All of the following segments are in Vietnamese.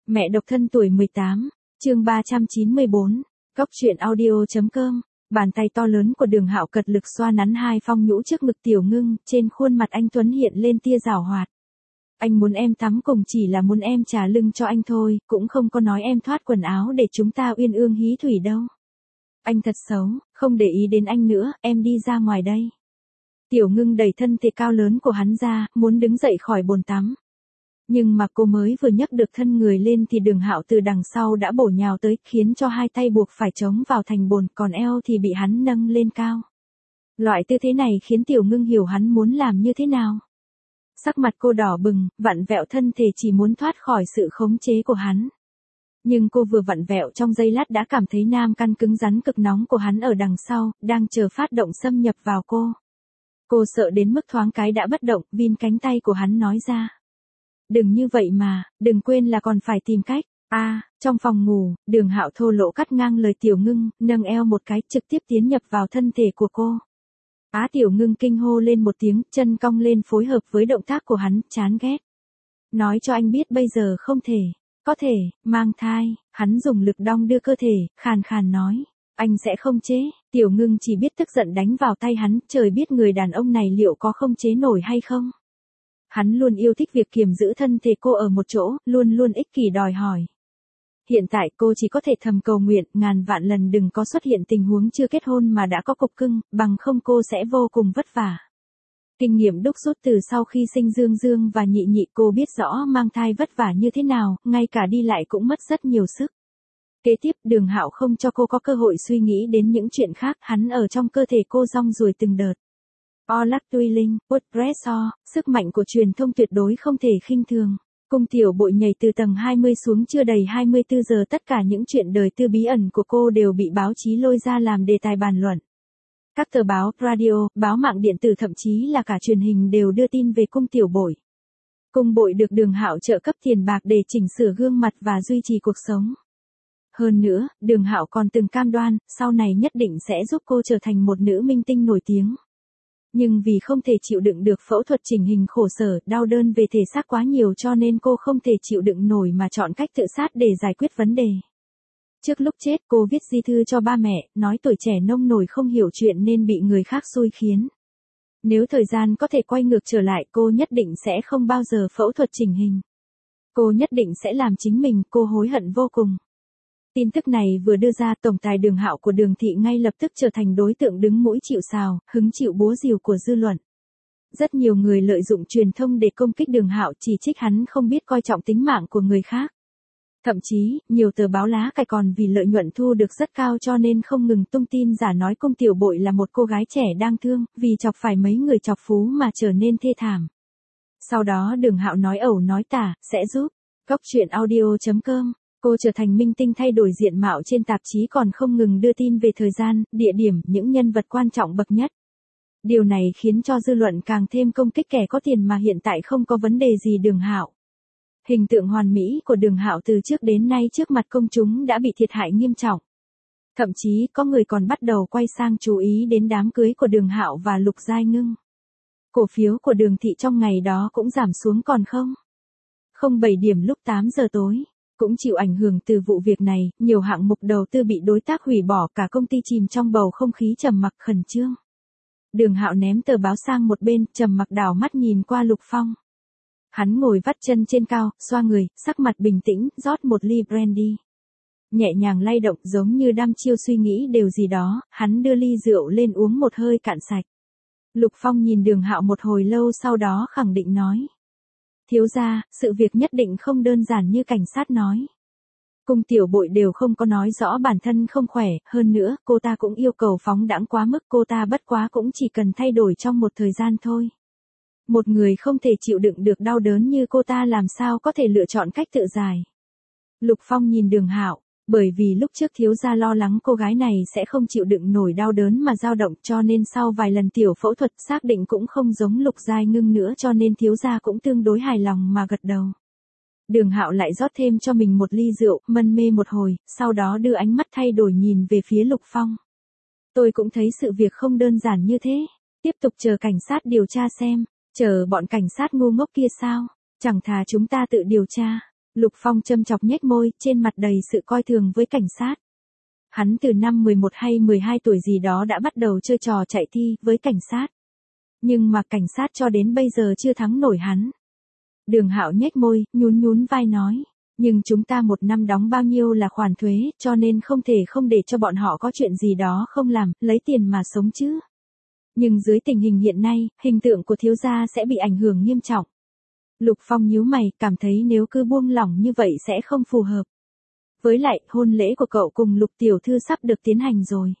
Mẹ độc thân tuổi 18, chương 394, Góc truyện audio.com. Bàn tay to lớn của Đường Hạo cật lực xoa nắn hai phong nhũ trước ngực Tiểu Ngưng, trên khuôn mặt anh tuấn hiện lên tia giảo hoạt. Anh muốn em tắm cùng chỉ là muốn em trả lưng cho anh thôi, cũng không có nói em thoát quần áo để chúng ta uyên ương hí thủy đâu. Anh thật xấu, không để ý đến anh nữa, em đi ra ngoài đây. Tiểu Ngưng đẩy thân thể cao lớn của hắn ra, muốn đứng dậy khỏi bồn tắm. Nhưng mà cô mới vừa nhấc được thân người lên thì Đường Hạo từ đằng sau đã bổ nhào tới, khiến cho hai tay buộc phải chống vào thành bồn, còn eo thì bị hắn nâng lên cao. Loại tư thế này khiến Tiểu Ngưng hiểu hắn muốn làm như thế nào. Sắc mặt cô đỏ bừng, vặn vẹo thân thể chỉ muốn thoát khỏi sự khống chế của hắn. Nhưng cô vừa vặn vẹo trong giây lát đã cảm thấy nam căn cứng rắn cực nóng của hắn ở đằng sau, đang chờ phát động xâm nhập vào cô. Cô sợ đến mức thoáng cái đã bất động, vin cánh tay của hắn nói ra. Đừng như vậy mà, đừng quên là còn phải tìm cách. Trong phòng ngủ, Đường Hạo thô lỗ cắt ngang lời Tiểu Ngưng, nâng eo một cái trực tiếp tiến nhập vào thân thể của cô. Tiểu Ngưng kinh hô lên một tiếng, chân cong lên phối hợp với động tác của hắn, chán ghét. Nói cho anh biết bây giờ không thể, có thể, mang thai, hắn dùng lực đong đưa cơ thể, khàn khàn nói. Anh sẽ không chế, Tiểu Ngưng chỉ biết tức giận đánh vào tay hắn, trời biết người đàn ông này liệu có không chế nổi hay không. Hắn luôn yêu thích việc kiềm giữ thân thể cô ở một chỗ, luôn luôn ích kỷ đòi hỏi. Hiện tại cô chỉ có thể thầm cầu nguyện, ngàn vạn lần đừng có xuất hiện tình huống chưa kết hôn mà đã có cục cưng, bằng không cô sẽ vô cùng vất vả. Kinh nghiệm đúc rút từ sau khi sinh Dương Dương và Nhị Nhị, cô biết rõ mang thai vất vả như thế nào, ngay cả đi lại cũng mất rất nhiều sức. Kế tiếp, Đường Hạo không cho cô có cơ hội suy nghĩ đến những chuyện khác, hắn ở trong cơ thể cô rong ruổi từng đợt. Olac Twilling, WordPress, sức mạnh của truyền thông tuyệt đối không thể khinh thường. Cung Tiểu Bội nhảy từ tầng 20 xuống chưa đầy 24 giờ, tất cả những chuyện đời tư bí ẩn của cô đều bị báo chí lôi ra làm đề tài bàn luận. Các tờ báo, radio, báo mạng điện tử thậm chí là cả truyền hình đều đưa tin về Cung Tiểu Bội. Cung Bội được Đường Hạo trợ cấp tiền bạc để chỉnh sửa gương mặt và duy trì cuộc sống. Hơn nữa, Đường Hạo còn từng cam đoan, sau này nhất định sẽ giúp cô trở thành một nữ minh tinh nổi tiếng. Nhưng vì không thể chịu đựng được phẫu thuật chỉnh hình khổ sở, đau đớn về thể xác quá nhiều cho nên cô không thể chịu đựng nổi mà chọn cách tự sát để giải quyết vấn đề. Trước lúc chết cô viết di thư cho ba mẹ, nói tuổi trẻ nông nổi không hiểu chuyện nên bị người khác xui khiến. Nếu thời gian có thể quay ngược trở lại cô nhất định sẽ không bao giờ phẫu thuật chỉnh hình. Cô nhất định sẽ làm chính mình, cô hối hận vô cùng. Tin tức này vừa đưa ra, tổng tài Đường Hạo của Đường thị ngay lập tức trở thành đối tượng đứng mũi chịu sào, hứng chịu búa rìu của dư luận. Rất nhiều người lợi dụng truyền thông để công kích Đường Hạo, chỉ trích hắn không biết coi trọng tính mạng của người khác. Thậm chí, nhiều tờ báo lá cải còn vì lợi nhuận thu được rất cao cho nên không ngừng tung tin giả nói Cung Tiểu Bội là một cô gái trẻ đang thương, vì chọc phải mấy người chọc phú mà trở nên thê thảm. Sau đó Đường Hạo nói ẩu nói tả, sẽ giúp. Góc truyện audio.com. Cô trở thành minh tinh thay đổi diện mạo trên tạp chí, còn không ngừng đưa tin về thời gian, địa điểm, những nhân vật quan trọng bậc nhất. Điều này khiến cho dư luận càng thêm công kích kẻ có tiền mà hiện tại không có vấn đề gì Đường Hạo. Hình tượng hoàn mỹ của Đường Hạo từ trước đến nay trước mặt công chúng đã bị thiệt hại nghiêm trọng. Thậm chí có người còn bắt đầu quay sang chú ý đến đám cưới của Đường Hạo và Lục Giai Ngưng. Cổ phiếu của Đường thị trong ngày đó cũng giảm xuống còn 0,07 điểm lúc 8 giờ tối. Cũng chịu ảnh hưởng từ vụ việc này, nhiều hạng mục đầu tư bị đối tác hủy bỏ, cả công ty chìm trong bầu không khí trầm mặc khẩn trương. Đường Hạo ném tờ báo sang một bên, trầm mặc đảo mắt nhìn qua Lục Phong. Hắn ngồi vắt chân trên cao, xoa người, sắc mặt bình tĩnh, rót một ly brandy. Nhẹ nhàng lay động giống như đăm chiêu suy nghĩ điều gì đó, hắn đưa ly rượu lên uống một hơi cạn sạch. Lục Phong nhìn Đường Hạo một hồi lâu sau đó khẳng định nói. Thiếu gia, sự việc nhất định không đơn giản như cảnh sát nói. Cung Tiểu Bội đều không có nói rõ bản thân không khỏe, hơn nữa, cô ta cũng yêu cầu phóng đãng quá mức, cô ta bất quá cũng chỉ cần thay đổi trong một thời gian thôi. Một người không thể chịu đựng được đau đớn như cô ta làm sao có thể lựa chọn cách tự giải. Lục Phong nhìn Đường Hạo, bởi vì lúc trước thiếu gia lo lắng cô gái này sẽ không chịu đựng nổi đau đớn mà dao động, cho nên sau vài lần tiểu phẫu thuật xác định cũng không giống Lục Giai Ngưng nữa, cho nên thiếu gia cũng tương đối hài lòng mà gật đầu. Đường Hạo lại rót thêm cho mình một ly rượu, mân mê một hồi, sau đó đưa ánh mắt thay đổi nhìn về phía Lục Phong. Tôi cũng thấy sự việc không đơn giản như thế, tiếp tục chờ cảnh sát điều tra xem, chờ bọn cảnh sát ngu ngốc kia sao, chẳng thà chúng ta tự điều tra. Lục Phong châm chọc nhếch môi, trên mặt đầy sự coi thường với cảnh sát. Hắn từ năm 11 hay 12 tuổi gì đó đã bắt đầu chơi trò chạy thi với cảnh sát. Nhưng mà cảnh sát cho đến bây giờ chưa thắng nổi hắn. Đường Hạo nhếch môi, nhún nhún vai nói. Nhưng chúng ta một năm đóng bao nhiêu là khoản thuế, cho nên không thể không để cho bọn họ có chuyện gì đó không làm, lấy tiền mà sống chứ. Nhưng dưới tình hình hiện nay, hình tượng của thiếu gia sẽ bị ảnh hưởng nghiêm trọng. Lục Phong nhíu mày, cảm thấy nếu cứ buông lỏng như vậy sẽ không phù hợp. Với lại, hôn lễ của cậu cùng Lục tiểu thư sắp được tiến hành rồi.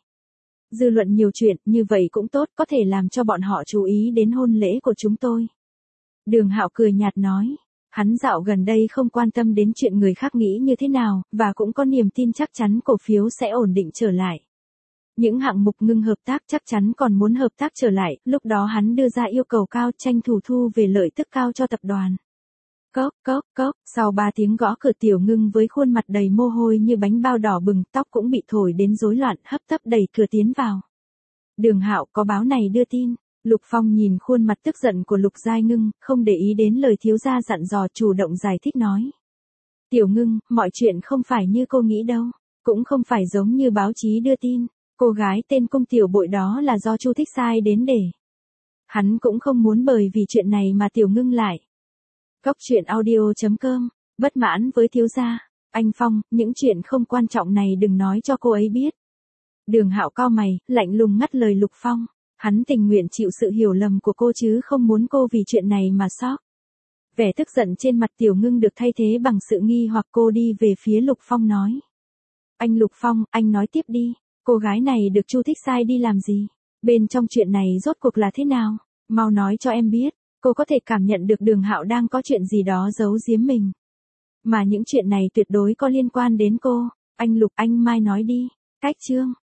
Dư luận nhiều chuyện, như vậy cũng tốt, có thể làm cho bọn họ chú ý đến hôn lễ của chúng tôi. Đường Hạo cười nhạt nói. Hắn dạo gần đây không quan tâm đến chuyện người khác nghĩ như thế nào, và cũng có niềm tin chắc chắn cổ phiếu sẽ ổn định trở lại. Những hạng mục ngưng hợp tác chắc chắn còn muốn hợp tác trở lại, lúc đó hắn đưa ra yêu cầu cao tranh thủ thu về lợi tức cao cho tập đoàn. Cốc, cốc, cốc, sau 3 tiếng gõ cửa Tiểu Ngưng với khuôn mặt đầy mồ hôi như bánh bao đỏ bừng, tóc cũng bị thổi đến rối loạn, hấp tấp đẩy cửa tiến vào. Đường Hạo, có báo này đưa tin. Lục Phong nhìn khuôn mặt tức giận của Lục Giai Ngưng, không để ý đến lời thiếu gia dặn dò, chủ động giải thích nói. Tiểu Ngưng, mọi chuyện không phải như cô nghĩ đâu, cũng không phải giống như báo chí đưa tin, cô gái tên Cung Tiểu Bội đó là do Chu Thích sai đến để. Hắn cũng không muốn bởi vì chuyện này mà Tiểu Ngưng lại. Cốc truyện audio.com, bất mãn với thiếu gia. Anh Phong, những chuyện không quan trọng này đừng nói cho cô ấy biết. Đường Hạo cau mày, lạnh lùng ngắt lời Lục Phong. Hắn tình nguyện chịu sự hiểu lầm của cô chứ không muốn cô vì chuyện này mà sốc. Vẻ tức giận trên mặt Tiểu Ngưng được thay thế bằng sự nghi hoặc, cô đi về phía Lục Phong nói. Anh Lục Phong, anh nói tiếp đi, cô gái này được Chu Thích sai đi làm gì? Bên trong chuyện này rốt cuộc là thế nào? Mau nói cho em biết, cô có thể cảm nhận được Đường Hạo đang có chuyện gì đó giấu giếm mình. Mà những chuyện này tuyệt đối có liên quan đến cô. Anh Lục, anh mai nói đi. Cách chương.